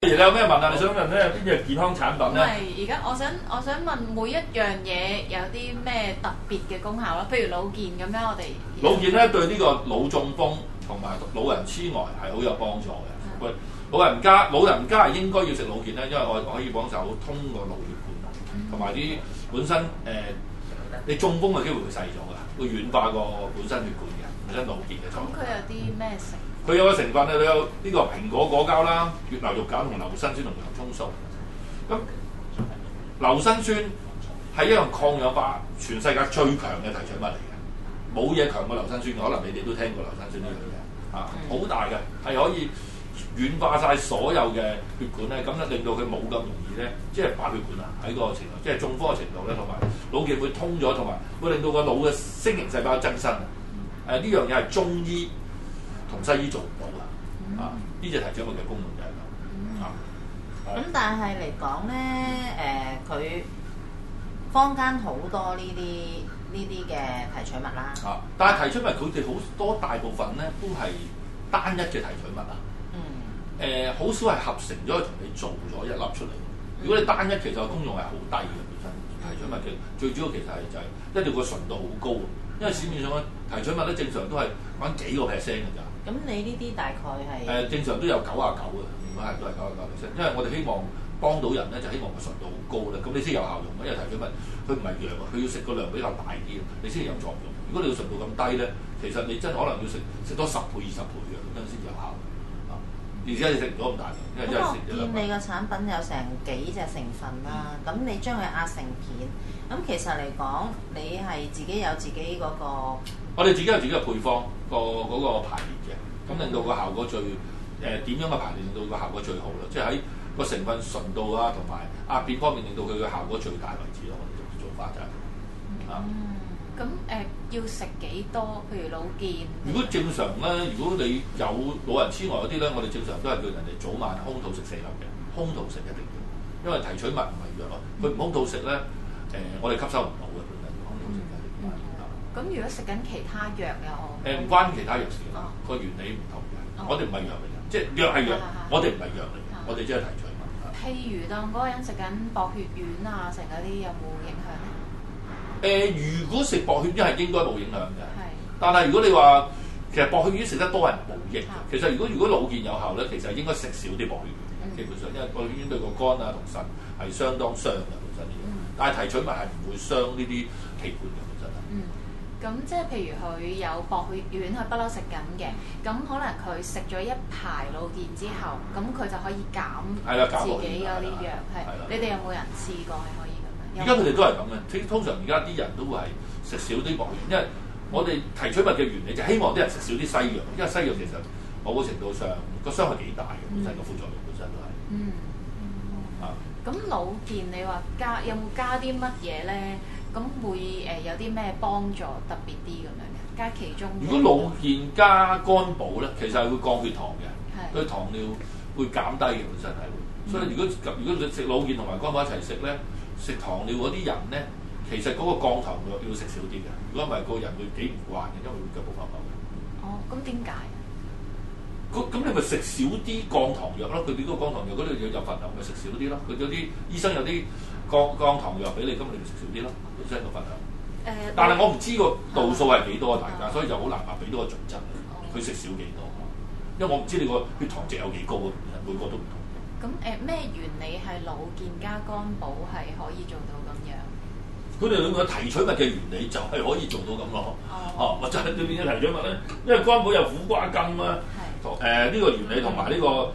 你有咩問啊？你想問咩？邊隻健康產品咧？ 係而家我想問每一樣嘢有啲咩特別嘅功效咯？譬如腦健咁樣，我哋腦健咧對呢個腦中風同埋老人痴呆係好有幫助嘅。喂，老人家係應該要食腦健咧，因為我可以幫手通個腦血管，同埋啲本身你中風嘅機會會細咗㗎，會軟化個本身血管嘅，本身腦健嘅狀態。 咁佢有啲咩成？ 佢有個成分咧，佢有呢個蘋果果膠啦、血流肉鹼同硫辛酸同洋葱素。咁硫辛酸係一樣抗氧化全世界最強嘅提取物嚟嘅，冇嘢強過硫辛酸嘅。可能你哋都聽過硫辛酸呢樣嘢啊，好大嘅，係可以軟化晒所有嘅血管咧，咁咧令到佢冇咁容易咧，即係爆血管啊喺個程度，即係中風嘅程度咧，同埋腦健會通咗，同埋會令到個腦嘅星形細胞增生。呢樣嘢係中醫同西醫做唔到嘅，呢隻提取物嘅功能就係咁。 咁但係嚟講咧，佢坊間好多呢啲嘅提取物啦。 但係提取物佢哋好多大部分咧都係單一嘅提取物啊。好少係合成咗同你做咗一粒出嚟。如果你單一，其實個功用係好低嘅本身。提取物嘅最主要其實係就係一定要個純度好高，因為市面上嘅提取物咧正常都係揾幾個 percent 嘅咋。 咁你呢啲大概係正常都有99嘅，如果係都係99%，因為我哋希望幫到人咧，就希望個純度好高咧，咁你先有效用。因為提取物佢唔係藥啊，佢要食個量比較大啲，你先有作用。如果你個純度咁低咧，其實你真可能要食多10倍、20倍嘅，咁樣先有效。而且你食唔到咁大量，因為真係食咗兩。 咁我見你個產品有成幾隻成分啦，咁你將佢壓成片，咁其實嚟講，你係自己有自己嗰個。 我哋自己有自己嘅配方，嗰個排列嘅，咁令到個效果最點樣嘅排列令到個效果最好啦，即係喺個成分純度啊同埋壓片方面令到佢嘅效果最大為止咯。我哋做法就係咁要食幾多？譬如腦健。 如果正常咧，如果你有老人痴呆嗰啲咧，我哋正常都係叫人哋早晚空肚食4粒嘅，空肚食一定要，因為提取物唔係藥咯，佢唔空肚食咧，我哋吸收唔到嘅，本身空肚食嘅。 咁如果食緊其他藥又唔關其他藥事嘅，個原理唔同嘅。我哋唔係藥嚟嘅，即係藥係藥，我哋唔係藥嚟嘅，我哋只係提取物。 譬如當嗰個人食緊薄血丸啊，成嗰啲有冇影響咧？ 如果食薄血丸係應該冇影響嘅，但係如果你話其實薄血丸食得多係冇益嘅。其實如果腦健有效咧，其實應該食少啲薄血丸，基本上，因為薄血丸對個肝啊同腎係相當傷嘅本身啲嘢。但係提取物係唔會傷呢啲器官嘅本身。 咁即係譬如佢有薄血丸，佢不嬲食緊嘅，咁可能佢食咗一排腦健之後，咁佢就可以減自己嗰啲藥。你哋有冇人試過係可以咁樣？ 而家佢哋都係咁嘅，通常而家啲人都會係食少啲薄血丸，因為我哋提取物嘅原理就希望啲人食少啲西藥，因為西藥其實某個程度上個傷害幾大嘅，本身個副作用本身都係。 咁腦健你話有冇加啲乜嘢咧？咁會有啲咩幫助特別啲咁樣嘅？加其中。如果腦健加肝補咧，其實係會降血糖嘅，對糖尿會減低嘅本身係會。所以如果你食腦健同埋肝補一齊食咧，食糖尿嗰啲人咧，其實嗰個降糖藥要食少啲嘅。如果唔係個人會幾唔慣嘅，因為會腳部發毛。 咁點解？ 咁你咪食少啲降糖藥咯。佢哋嗰個降糖藥嗰度有份量，咪食少啲咯。佢有啲醫生有啲降糖藥俾你，咁你咪食少啲咯。本身個份量。但係我唔知個度數係幾多大家，所以就好難話俾到個準則。佢食少幾多？因為我唔知你個血糖值有幾高啊，每個都唔同。 咁咩原理係腦健加肝補係可以做到咁樣？ 佢哋兩個提取物嘅原理就係可以做到咁咯。就係裏邊嘅提取物咧，因為肝補有苦瓜根啊。呢個原理同埋呢個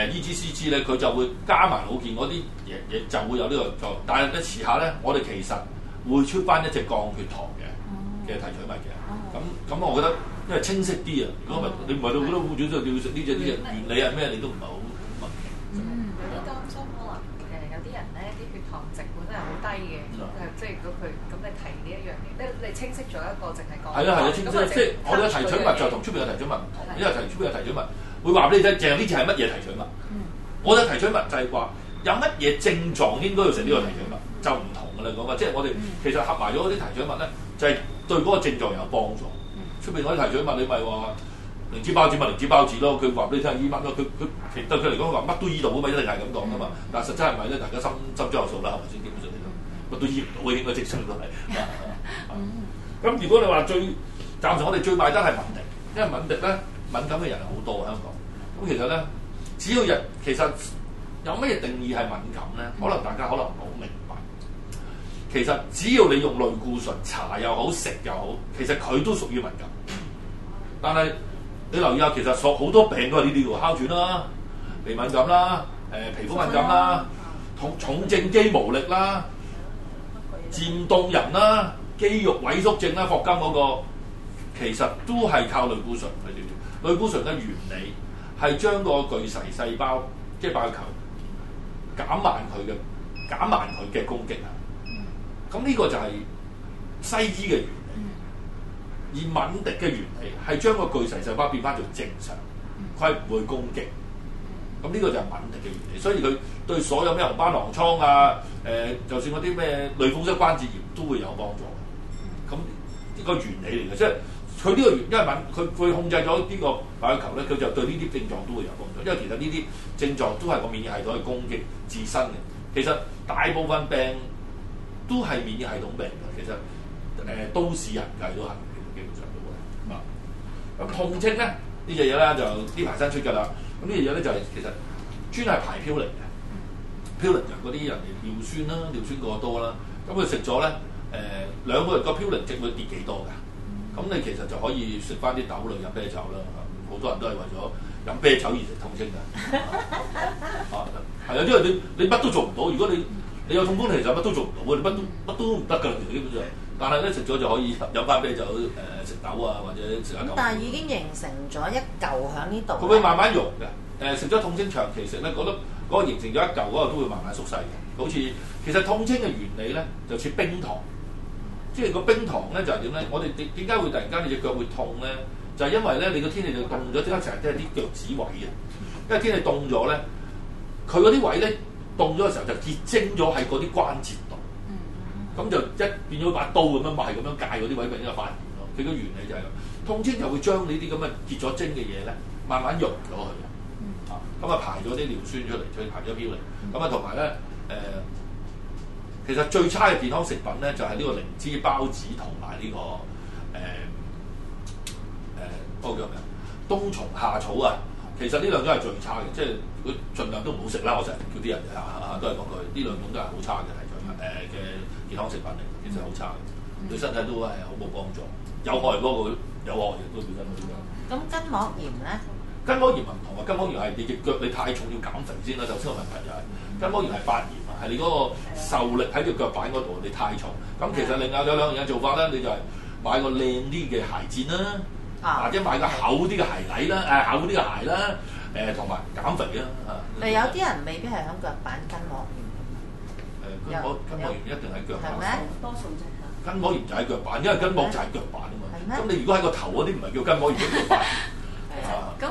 EGCG 咧，佢就會加埋腦健嗰啲嘢，就會有呢個作用。但係咧遲下咧，我哋其實會出翻一隻降血糖嘅提取物嘅。咁我覺得因為清晰啲啊。如果唔係你唔係到好多戶主就要食呢隻原理係咩？你都唔係好明。 有啲擔心可能有啲人咧啲血糖值本身係好低嘅，即係如果佢咁你提呢一樣嘢，你清晰咗一個淨係講。係清晰，即係我哋嘅提取物就同出邊嘅提取物唔同，因為出邊嘅提取物會話俾你聽，淨係呢隻係乜嘢提取物。我哋提取物就係話有乜嘢症狀應該要食呢個提取物，就唔同㗎啦講法。即係我哋其實合埋咗嗰啲提取物咧，就係對嗰個症狀有幫助。出邊嗰啲提取物你咪話靈芝包子咪靈芝包子咯，佢話俾你聽醫乜咯，佢對佢嚟講話乜都醫到㗎嘛，一定係咁講㗎嘛。但係實質係咪咧？大家心中有數啦，係咪先？基本上乜都醫唔到嘅，應該正常都係。咁如果你話暫時我哋最賣得係敏迪，因為敏迪咧敏感嘅人係好多香港。咁其實咧，只要其實有乜嘢定義係敏感咧？可能大家可能唔好明白。其實只要你用類固醇搽又好食又好，其實佢都屬於敏感。但係你留意下，其實好多病都係呢啲喎，哮喘啦、鼻敏感啦、皮膚敏感啦、重症肌無力啦、漸凍人啦、肌肉萎縮症啦、霍金嗰個，其實都係靠類固醇去調。類固醇嘅原理係將個巨噬細胞即係白血球減慢佢嘅攻擊啊！咁呢個就係西醫嘅原理。而敏迪嘅原理係將個巨噬細胞變翻做正常，佢係唔會攻擊。咁呢個就係敏迪嘅原理，所以佢對所有咩紅斑狼瘡啊，就算嗰啲咩類風濕關節炎都會有幫助。咁呢個原理嚟嘅，即係佢呢個因為佢控制咗呢個白血球咧，佢就對呢啲症狀都會有幫助。因為其實呢啲症狀都係個免疫系統去攻擊自身嘅。其實大部分病都係免疫系統病嘅，其實都市人計都係。咁痛清咧呢隻嘢咧就呢排新出㗎啦。咁呢隻嘢咧就係其實專係排嘌呤嘅。嘌呤就嗰啲人哋尿酸啦，尿酸過多啦。咁佢食咗咧2個月個嘌呤值會跌幾多㗎？咁你其實就可以食翻啲豆類飲啤酒啦。好多人都係為咗飲啤酒而食痛清㗎。係啊，因為你乜都做唔到。如果你有痛風，其實乜都做唔到，你乜都唔得㗎，其實基本上。但係咧食咗就可以飲翻啤酒，食豆啊或者食下。 但係已經形成咗一嚿喺呢度。 佢會慢慢溶嘅。食咗痛清長期食咧，嗰個形成咗一嚿嗰個都會慢慢縮細嘅。好似其實痛清嘅原理咧，就似冰糖。即係個冰糖咧就係點咧？我哋點解會突然間你隻腳會痛咧？就係因為咧你個天氣就凍咗，點解成日都係啲腳趾位嘅？因為天氣凍咗咧，佢嗰啲位咧凍咗嘅時候就結晶咗喺嗰啲關節度。咁就一變咗把刀咁樣，係咁樣界嗰啲位，變咗發炎咯。佢個原理就係咁，痛清就會將呢啲咁嘅結咗晶嘅嘢咧，慢慢溶咗佢。咁啊排咗啲尿酸出嚟，再排咗嘌呤。咁啊同埋咧其實最差嘅健康食品咧，就係呢個靈芝包子同埋呢個嗰個叫咩冬蟲夏草啊。其實呢兩種係最差嘅，即係如果盡量都唔好食啦。我成日叫啲人都係講句，呢兩種都係好差嘅嘅健康食品嚟，其實好差嘅，對身體都係好冇幫助，有害嗰個有害嘅都本身都咁。 咁筋膜炎咧？ 筋膜炎唔同啊，筋膜炎係你隻腳你太重要減肥先啦。首先個問題就係筋膜炎係發炎啊，係你嗰個受力喺隻腳板嗰度你太重。咁其實另外有兩樣嘢做法咧，你就係買個靚啲嘅鞋墊啦，或者買個厚啲嘅鞋底啦，厚啲嘅鞋啦，同埋減肥啦。 有啲人未必係響腳板筋膜炎。 筋膜炎一定喺腳板， 係咩？ 多數啫。 筋膜炎就喺腳板，因為筋膜就係腳板啊嘛。咁你如果喺個頭嗰啲唔係叫筋膜炎，叫腳板。 咁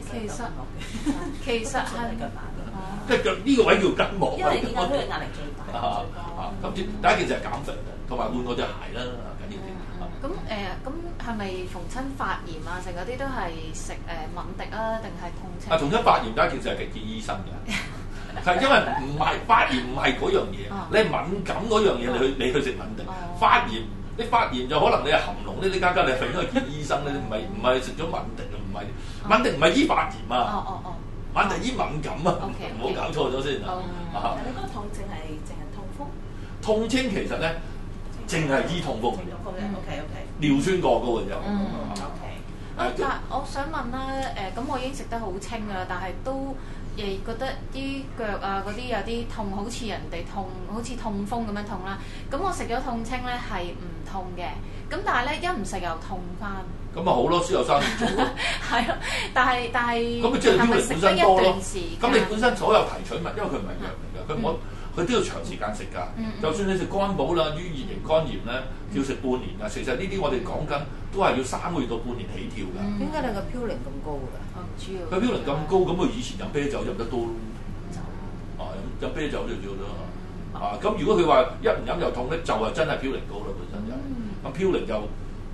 其實係腳板。 即係呢個位叫筋膜。 因為點解佢壓力最大？ 咁第一件事係減肥，同埋換嗰隻鞋啦，緊要啲。 咁係咪逢親發炎啊？成嗰啲都係食敏迪啊，定係痛清？ 逢親發炎第一件事係見醫生嘅。係因為唔係發炎唔係嗰樣嘢，你係敏感嗰樣嘢，你去食敏迪。發炎你發炎就可能你係含膿呢啲家你係應該見醫生咧，唔係食咗敏迪啊，唔係敏迪唔係醫發炎啊，敏迪醫敏感啊，唔好搞錯咗先啊。 你嗰個痛症係淨係痛風？ 痛清其實咧淨係醫痛風嘅。 OK， 尿酸過高嘅啫。 但係我想問啦，咁我已經食得好清㗎啦，但係都覺得啲腳啊嗰啲有啲痛，好似人哋痛，好似痛風咁樣痛啦。咁我食咗痛清咧係唔痛嘅，咁但係咧一唔食又痛翻。咁咪好咯，先有生意做咯。係咯，但係咁咪即係嘌呤本身多咯。咁你本身所有提取物，因為佢唔係藥嚟㗎，佢都要長時間食㗎。就算你食肝寶啦、於乙型肝炎咧，要食半年㗎。其實呢啲我哋講緊都係要3個月到半年起跳㗎。 點解你個嘌呤咁高㗎？ 主要佢嘌呤咁高，咁佢以前飲啤酒飲得多咯。飲啤酒就叫咗咁如果佢話一唔飲又痛咧，就係真係嘌呤高啦，本身就咁嘌呤就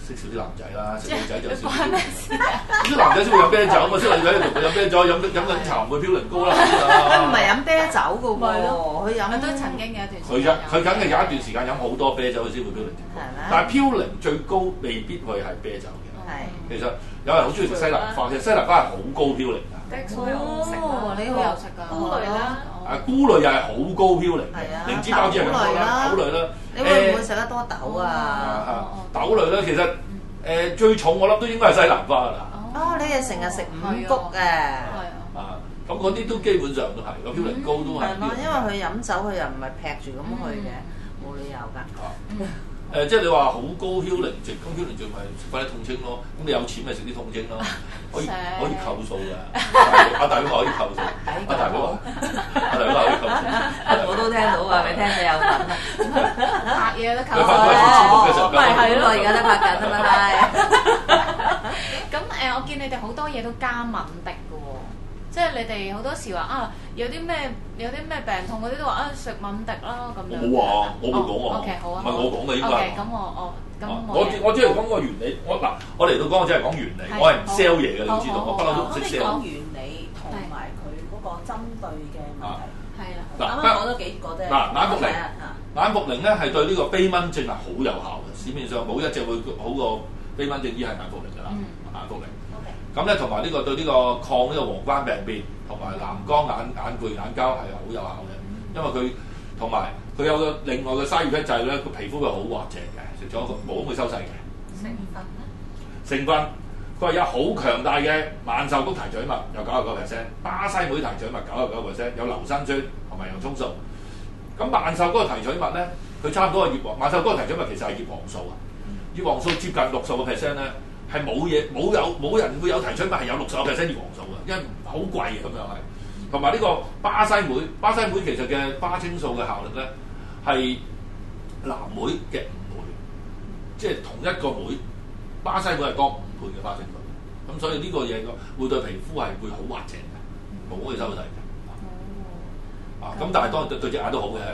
識少啲男仔啦，食女仔就少關咩事啊？ 啲男仔先會飲啤酒啊嘛，識女仔同佢飲啤酒，飲緊茶唔會飄零膏啦。 佢唔係飲啤酒嘅喎，佢飲都曾經有一段時間。 佢梗係有一段時間飲好多啤酒，佢先會飄零。但係飄零最高未必會係啤酒嘅。 係。 其實有人好中意食西蘭花，其實西蘭花係好高飄零㗎。 哦，你好有食㗎。 菇類啦。 菇類又係好高飄零，靈芝包子係咁多啦，豆類啦。 你會唔會食得多豆啊？ 豆類咧，其實最重我諗都應該係西蘭花啦。 哦，你哋成日食五穀嘅。 係啊，咁嗰啲都基本上都係個嘌呤高都係。 係咯，因為佢飲酒，佢又唔係劈住咁去嘅，冇理由㗎。 即係你話好高嘌呤值，咁嘌呤值咪食翻啲痛清咯。咁你有錢咪食啲痛清咯，可以扣數㗎。阿大佬話可以扣數，阿大佬話可以扣數。 我都聽到㗎，你聽你有份啊？ 拍嘢都扣數。咪係咯，而家都拍緊啊嘛，係。 咁我見你哋好多嘢都加敏滴㗎喎。即係你哋好多時話啊，有啲咩病痛嗰啲都話啊食敏滴啦咁樣。 冇啊，我冇講喎。 OK 好啊。 唔係我講嘅應該係。 咁我只係講個原理。我嚟到講我只係講原理，我係唔 sell 嘢嘅，你知道，我不嬲都唔識 sell。 講原理同埋佢嗰個針對嘅問題。 係啦。 啱啱講咗幾個啫。 眼伏靈咧係對呢個飛蚊症係好有效嘅，市面上冇一隻會好過飛蚊症醫係眼伏靈㗎啦，眼伏靈。咁咧同埋呢個對呢個抗呢個黃斑病變同埋藍光眼攰眼膠係好有效嘅，因為佢同埋佢有個另外嘅嘥熱劑咧，個皮膚會好滑淨嘅，食咗個冇咁會收細嘅。 成分咧？ 成分佢話有好強大嘅萬壽菊提取物，有99%，巴西莓提取物99%，有硫辛酸同埋洋葱素。咁萬壽菊提取物咧，佢差唔多係葉黃。萬壽菊提取物其實係葉黃素啊，葉黃素接近60%咧。係冇人會有提取物係有60%葉黃素嘅，因為好貴咁樣係。同埋呢個巴西莓其實嘅巴青素嘅效力咧係藍莓嘅5倍，即係同一個莓，巴西莓係多5倍嘅巴青素。咁所以呢個嘢會對皮膚係會好滑淨嘅，冇會收細嘅。咁但係當然對隻眼都好嘅。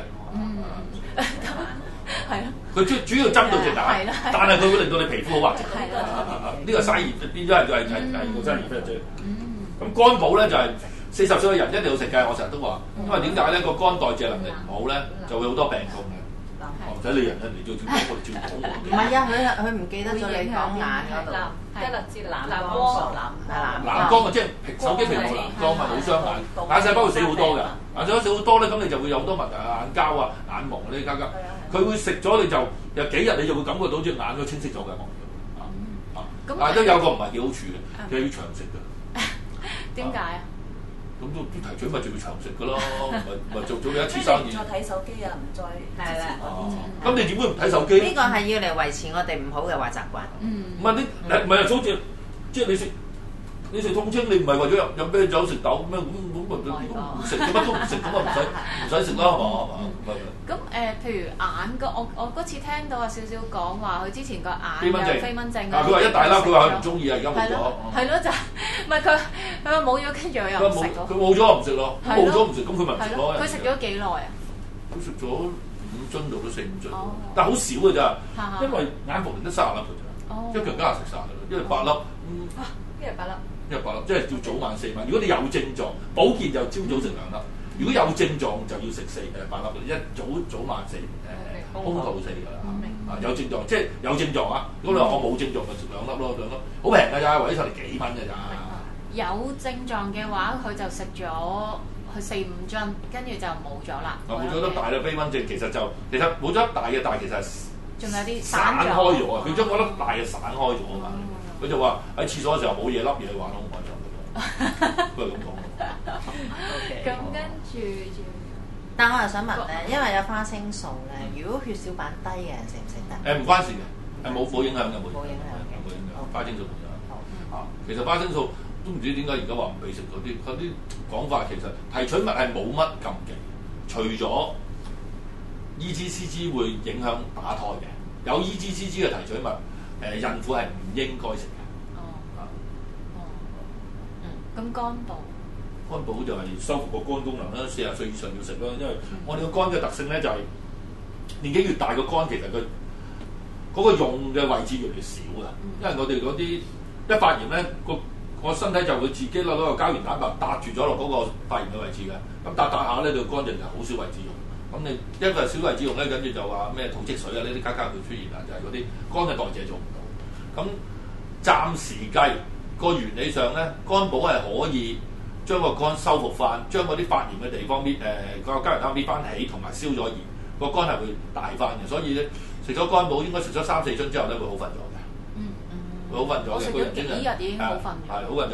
係咯， 佢主要針對隻眼，但係佢會令到你皮膚好滑淨。呢個嘥熱變咗係個嘥熱劑啫。咁肝寶咧就係40歲嘅人一定要食嘅，我成日都話，因為點解咧個肝代謝能力唔好咧，就會好多病痛嘅。唔使理人啦，你做照講我照講喎。 唔係啊，佢唔記得咗你講眼嗰度。 一粒知藍光， 藍光啊，即係手機屏幕藍光啊，好傷眼，眼細胞會死好多㗎。眼細胞死好多咧，咁你就會有好多問題啊，眼膠啊、眼毛呢啲加加。佢會食咗你就有幾日，你就會感覺到隻眼都清晰咗嘅。但係都有個唔係幾好處嘅，就係要長食㗎。 點解啊？ 咁都啲提取物就要長食㗎咯，咪做咗你一次生意。 再睇手機啊，唔再係啦。 咁你點會唔睇手機？ 呢個係要嚟維持我哋唔好嘅壞習慣。 唔係唔係好似即係你食痛清，你唔係為咗飲啤酒食豆咩？咁唔食，乜都唔食，咁啊唔使食啦，係嘛？ 咁譬如眼我嗰次聽到有少少講話，佢之前個眼有飛蚊症。 佢話一大粒，佢話佢唔中意啊，而家冇咗。 係咯，就唔係佢話冇咗，跟住佢又唔食咯。 佢冇咗唔食咯，冇咗唔食，咁佢咪唔食咯。 佢食咗幾耐啊？ 佢食咗5樽到都4-5樽，但係好少㗎咋，因為眼伏靈得30粒㗎咋，一強加食晒㗎啦，因為8粒。 一日8粒。 100粒，即係要早晚4晚。如果你有症狀，保健就朝早食2粒；如果有症狀就要食8粒，一早晚4，空肚4㗎啦。有症狀即係有症狀啊！如果你話我冇症狀，咪食2粒咯，2粒好平㗎咋，為咗嚟幾蚊㗎咋。 有症狀嘅話，佢就食咗4-5樽，跟住就冇咗啦。 冇咗粒大嘅飛蚊症，其實冇咗粒大嘅，但係其實仲有啲散開咗啊！佢將嗰粒大嘅散開咗啊嘛。佢就話喺廁所嘅時候冇嘢笠嘢玩咯，唔係就咁都係咁講。 咁跟住， 但我又想問咧，因為有花青素咧，如果血小板低嘅人食唔食得？ 唔關事嘅，冇影響嘅，冇影響。 花青素冇影響。其實花青素都唔知點解而家話唔俾食嗰啲講法，其實提取物係冇乜禁忌，除咗 EGCG 會影響打胎嘅，有 EGCG 嘅提取物。孕婦係唔應該食嘅。 咁肝寶就係修復個肝功能啦，40歲以上要食啦，因為我哋個肝嘅特性咧就係年紀越大個肝其實佢嗰個用嘅位置越嚟越少啊，因為我哋嗰啲一發炎咧，個身體就會自己攞個膠原蛋白搭住咗落嗰個發炎嘅位置嘅，咁搭下咧，對肝就好少位置用。咁你一個小位置用咧，跟住就話咩肚積水啊，呢啲加會出現啊，就係嗰啲肝嘅代謝做唔到。咁暫時計個原理上咧，肝寶係可以將個肝修復翻，將嗰啲發炎嘅地方個膠原蛋白搣翻起，同埋消咗炎，個肝係會大翻嘅。所以咧，食咗肝寶應該食咗3-4樽之後咧，會好瞓咗嘅。會好瞓咗嘅。 我食咗幾日已經好瞓咗。 係好瞓咗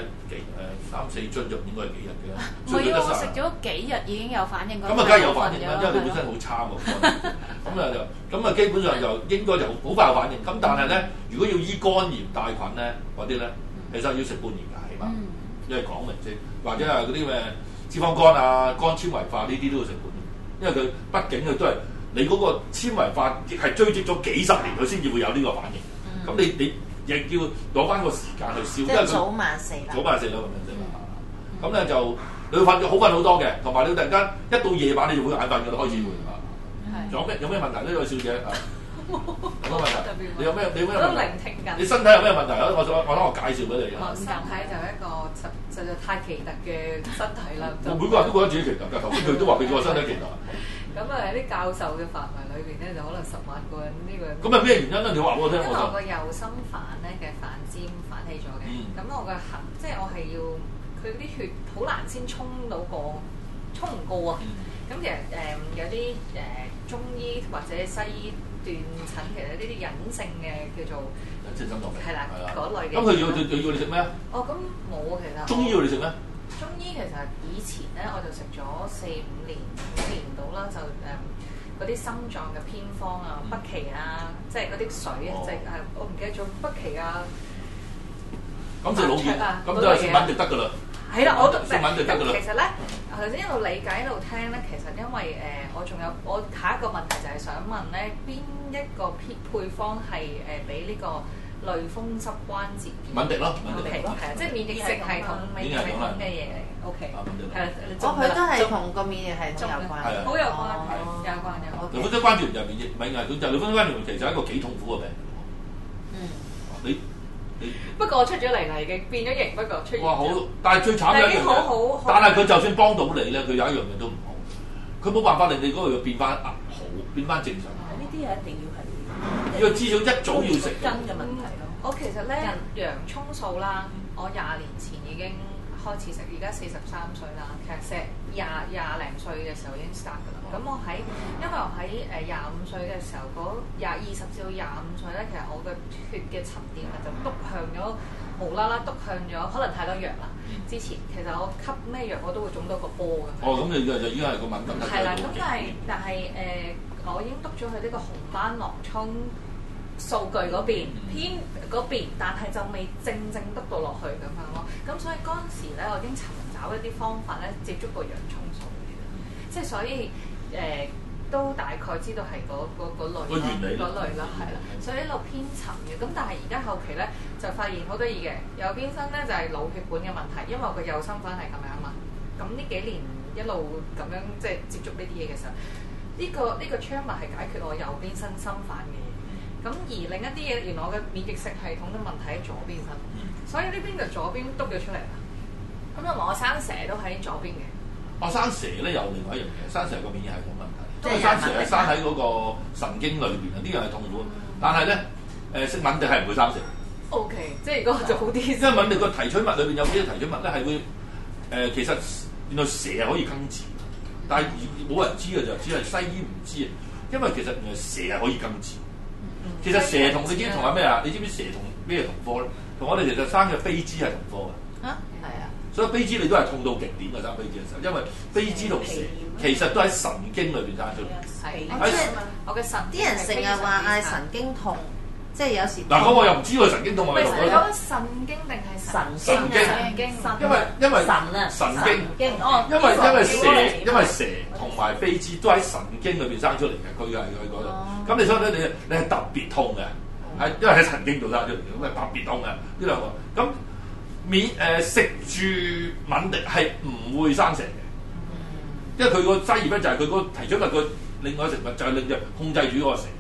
3-4樽就應該係幾日嘅。 唔係啊，我食咗幾日已經有反應。 咁啊，梗係有反應啦，因為你本身好差喎。咁啊，基本上就應該就好快有反應。咁但係咧，如果要醫肝炎帶菌咧，嗰啲咧，其實要食半年㗎，起碼，因為講明先，或者係嗰啲咩脂肪肝啊、肝纖維化呢啲都要食半年，因為佢畢竟佢都係你嗰個纖維化係追積咗幾十年，佢先至會有呢個反應。咁你亦要攞翻個時間去燒， 即係早晚4啦。 早晚4啦咁樣啫嘛。咁咧就你會瞓好瞓好多嘅，同埋你突然間一到夜晚你就會眼瞓㗎啦，開始會啊。仲有咩問題呢？位小姐啊？有乜問題？你有咩問題？ 我都聆聽緊。 你身體有咩問題啊？我介紹俾你。 我身體就係一個實在太奇特嘅身體啦。 每個人都覺得自己奇特㗎，頭先佢都話佢個身體奇特。 咁啊喺啲教授嘅範圍裏邊咧，就可能10萬個人呢個。 咁係咩原因咧？你話我聽。 因為我個右心瓣咧嘅瓣尖反起咗嘅，咁我嘅即係我係要佢啲血好難先衝唔過啊。咁其實有啲中醫或者西醫斷診，其實呢啲隱性嘅叫做隱性心臟病係啦嗰類嘅。 咁佢要你食咩啊？ 哦，咁冇啊，其實。中醫要你食咩？ 中醫其實以前咧我就食咗4-5年到啦，就嗰啲心臟嘅偏方啊、北芪啊，即係嗰啲水，即係我唔記得咗北芪啊。 咁食老健，咁就係食品就得㗎啦。 係啦，我都食品就得㗎啦。 其實咧，頭先一路理解一路聽咧，其實因為我下一個問題就係想問咧，邊一個配方係俾呢個類風濕關節炎？ 敏迪咯，敏迪係啊，即係免疫系統免疫系統嘅嘢嚟。OK，係啦， 佢都係同個免疫系統有關， 好有關，有關。 類風濕關節炎就係免疫系統，就類風濕關節炎其實係一個幾痛苦嘅病。你不過我出咗嚟啦，已經變咗型，不過出現。哇！ 好，但係最慘嘅一樣嘢，但係佢就算幫到你咧，佢有一樣嘢都唔好，佢冇辦法令你嗰個變翻好，變翻正常。 呢啲嘢一定要係， 因為至少一早要食。 根嘅問題咯。 我其實咧洋葱素啦，我20年前已經開始食，而家43歲啦，其實食廿零歲嘅時候已經 start 㗎啦。咁因為我喺25歲嘅時候，20至到25歲咧，其實我嘅血嘅沉澱就篤向咗，無啦啦篤向咗，可能太多藥啦。之前其實我吸咩藥我都會腫到個波㗎。 哦，咁你就已經係個敏感。 係啦，咁但係我已經篤咗去呢個紅斑狼瘡數據嗰邊偏嗰邊，但係就未正篤到落去咁樣咯。咁所以嗰陣時咧，我已經尋找一啲方法咧，接觸過洋葱素嘅，即係所以都大概知道係嗰類啦，係啦。所以一路偏沉嘅。咁但係而家後期咧就發現好得意嘅，右邊身咧就係腦血管嘅問題，因為我個右心瓣係咁樣啊嘛。咁呢幾年一路咁樣即係接觸呢啲嘢嘅時候，呢個 trauma 係解決我右邊身心瓣嘅嘢。咁而另一啲嘢，原來我嘅免疫系統嘅問題喺左邊身，所以呢邊就左邊篤咗出嚟啦。咁同埋我生蛇都喺左邊嘅。生蛇咧有另外一樣嘢，生蛇個免疫系統問題，因為生蛇係生喺嗰個神經裏邊啊，呢樣係痛苦。但係咧食敏迪係唔會生蛇。 OK， 即係如果就好啲。因為敏迪個提取物裏邊有幾多提取物咧係會其實原來蛇係可以根治，但係冇人知嘅就只係西醫唔知啊，因為其實原來蛇係可以根治。其實蛇同你知同係咩啊？你知唔知蛇同咩同科咧？同我哋其實生嘅飛枝係同科嘅。 係啊。 所以飛枝你都係痛到極點嘅生飛枝嘅時候，因為飛枝同蛇其實都喺神經裏邊生出嚟。 我嘅神。啲人成日話嗌神經痛，即係有時。 嗱，咁我又唔知佢神經痛係咪同你講神經定係神經？ 因為神啊， 神經。 哦。 因為蛇同埋飛枝都喺神經裏邊生出嚟嘅，佢係佢嗰度。咁你所以咧，你係特別痛嘅，係因為喺神經度生出嚟嘅，咁係特別痛嘅呢兩個。咁食住敏迪係唔會生蛇嘅，因為佢個劑葉咧就係佢個提出物個另外食物就係令佢控制住嗰個蛇，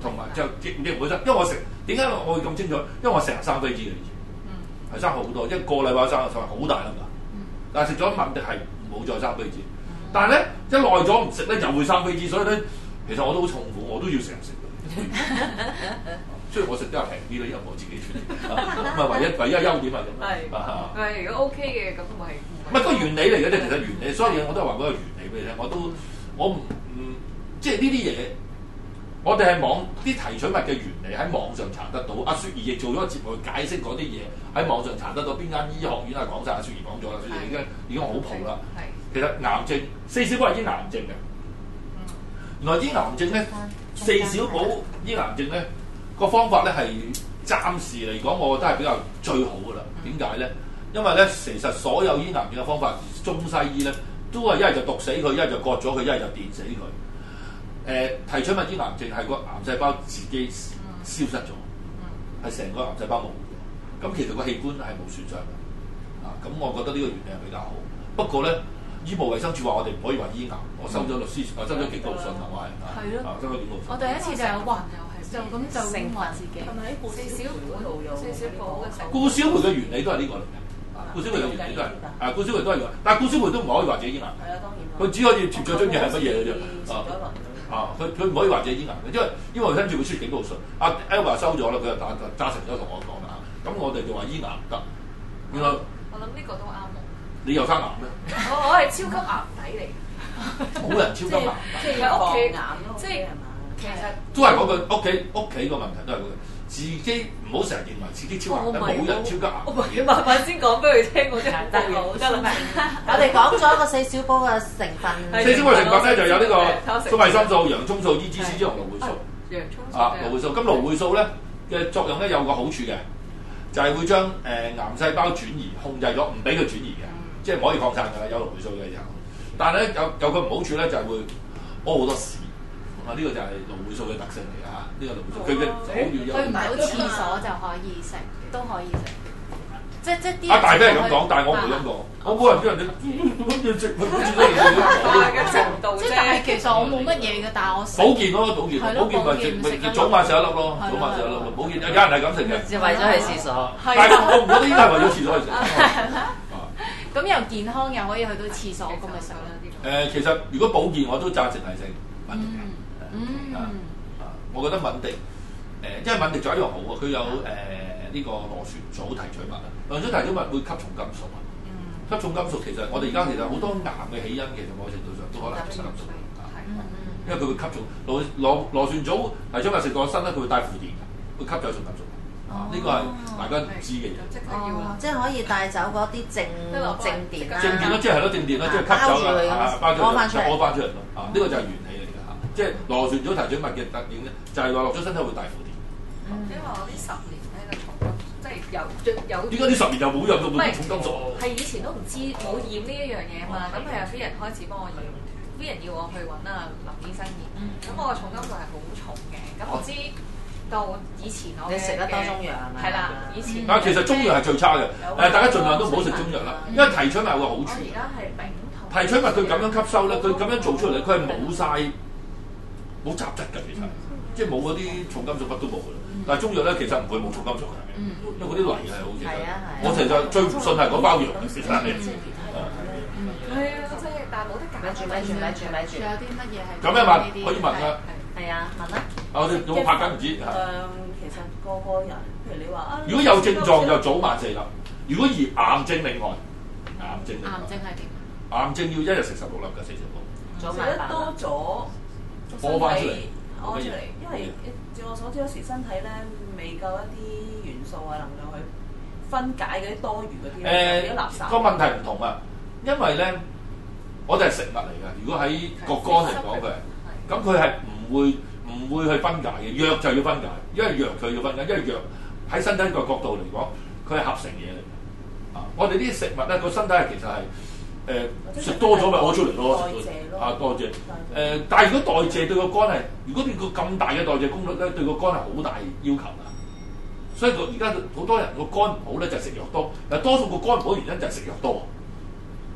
同埋就亦唔會生，因為我食點解我會咁清楚？因為我成日生飛滋嘅以前，係生好多，一個禮拜生好大粒㗎。但係食咗敏迪係冇再生飛滋，但係咧一耐咗唔食咧又會生飛滋，所以咧其實我都好痛苦，我都要成日食嘅。雖然我食得係平啲啦，因為我自己出嚟，咁啊唯一優點係咁。 係如果 OK 嘅咁咪唔係個原理嚟嘅啫，其實原理，所有嘢我都係話嗰個原理俾你聽。我唔即係呢啲嘢，我哋係啲提取物嘅原理喺網上查得到。阿雪兒亦做咗個節目去解釋嗰啲嘢，喺網上查得到。邊間醫學院啊講晒，阿雪兒講咗啦，雪兒已經好蒲啦。其實癌症4小寶係醫癌症嘅，原來醫癌症咧4小寶醫癌症咧個方法咧係暫時嚟講，我覺得係比較最好㗎啦。點解咧？因為咧其實所有醫癌症嘅方法，中西醫咧都係一係就毒死佢，一係就割咗佢，一係就電死佢。提取物醫癌症係個癌細胞自己消失咗，係成個癌細胞冇咗。咁其實個器官係冇損傷嘅。咁我覺得呢個原理係比較好。不過咧，醫務衛生署話我哋唔可以話醫癌，我收咗律師，我收咗警告信啊，我係收咗警告信。 我第一次就有話就咁就話自己。 係咪喺顧小培嗰度有？ 4小寶嘅成。 顧小培嘅原理都係呢個嚟嘅。顧小培嘅原理都係顧小培都係㗎，但係顧小培都唔可以話自己醫癌。 係啊，當然。 佢只可以貼咗張嘢係乜嘢嘅啫。佢唔可以話自己醫癌嘅，因為跟住會出警告信。阿 Elva 收咗啦，佢就揸成咗同我講啦。咁我哋就話醫癌唔得。原來我諗呢個都啱我。 你又生癌咩？ 我係超級癌底嚟。 冇人超級癌底。 即係喺屋企癌咯。即係其實都係嗰句屋企個問題都係嗰句，自己唔好成日認為自己超癌，冇人超級癌。 我要慢慢先講俾佢聽，我真係得啦。 我哋講咗個4小寶嘅成分。 4小寶嘅成分咧就有呢個粟米生素、洋葱素、伊脂同蘆薈素。 洋葱素。 蘆薈素，咁蘆薈素咧嘅作用咧有個好處嘅，就係會將癌細胞轉移控制咗，唔俾佢轉移嘅，即係唔可以擴散㗎啦。有蘆薈素嘅時候，但係咧有個唔好處咧就係會屙好多屎。呢個就係蘆薈素嘅特性嚟㗎嚇，呢個蘆薈素佢嘅好遠有。 佢唔係好廁所就可以食，都可以食。即啲。 阿大飛係咁講，但係我唔會咁講。我冇人叫人哋好似食好似都嘅程度啫。 但係其實我冇乜嘢嘅，但係我保健咯，保健咪早晚食一粒咯，早晚食一粒咯。保健有人係咁食嘅。 就為咗去廁所。 但係我唔覺得應該係為咗廁所去食。 咁又健康又可以去到廁所咁咪食啦啲。 其實如果保健我都贊成係食敏迪嘅。我覺得敏迪因為敏迪仲有一樣好啊，佢有呢個螺旋藻提取物啊，螺旋藻提取物會吸重金屬啊。吸重金屬其實我哋而家其實好多癌嘅起因，其實某程度上都可能係吸金屬因為佢會吸重螺旋藻提取物食過身咧，佢會帶負電嘅，會吸走重金屬。呢個係大家唔知嘅嘢。 即係可以帶走嗰啲正電啦。 正電咯，即係正電咯，即係吸走啦，包住佢，屙翻出嚟咯。呢個就係原理嚟嘅嚇。即係螺旋藻提取物嘅特點咧，就係話落咗身體會帶負電。 因為我呢10年咧嘅重金，即係有。 依家呢10年又冇入到冇重金屬。 係以前都唔知冇驗呢一樣嘢嘛，咁係阿飛人開始幫我驗，飛人要我去揾阿林醫生驗。咁我個重金屬係好重嘅，咁我知。到以前我你食得多中藥係咪？ 係啦，以前。 但其實中藥係最差嘅，大家盡量都唔好食中藥啦，因為提取物有個好處。 而家係丙酮。 提取物佢咁樣吸收咧，佢咁樣做出嚟，佢係冇晒冇雜質㗎，其實即係冇嗰啲重金屬乜都冇㗎啦。但係中藥咧其實唔會冇重金屬嘅，因為嗰啲泥係好似。我其實最唔信係嗰包藥其實係。 係啊，即係但係冇得揀。 咪住。 仲有啲乜嘢係？ 咁樣問可以問㗎。 係啊，問啦。 我哋有冇拍緊唔知？ 其實個人，譬如你話啊， 如果有症狀就早晚4粒。如果癌症另外，癌症係點？ 癌症要一日食16粒嘅4小寶。 食得多咗， 屙翻出嚟， 因為照我所知，有時身體咧未夠一啲元素啊能量去分解嗰啲多餘嗰啲啲垃圾。 個問題唔同啊，因為咧我哋係食物嚟㗎。如果喺個肝嚟講佢，咁佢係唔會去分解嘅，藥就要分解，因為藥佢要分解，因為藥喺身體個角度嚟講，佢係合成嘢嚟嘅。我哋啲食物咧個身體係其實係食多咗咪屙出嚟咯，代謝。但係如果代謝對個肝係，如果你個咁大嘅代謝功率咧，對個肝係好大要求㗎。所以而家好多人個肝唔好咧，就係食藥多。但多數個肝唔好原因就係食藥多。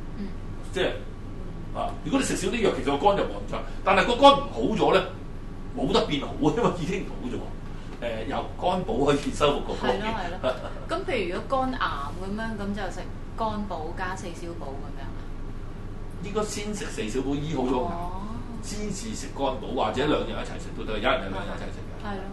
即係如果你食少啲藥，其實個肝就冇咁差。但係個肝唔好咗咧， 冇得變好，因為已經好咗喎。由肝補可以修復個肝嘅。 係咯。咁譬如如果肝癌咁樣，咁就食肝補加4小補咁樣啊？ 應該先食4小補醫好咗癌，先至食肝補，或者兩樣一齊食都得。有人係兩樣一齊食嘅。 係咯。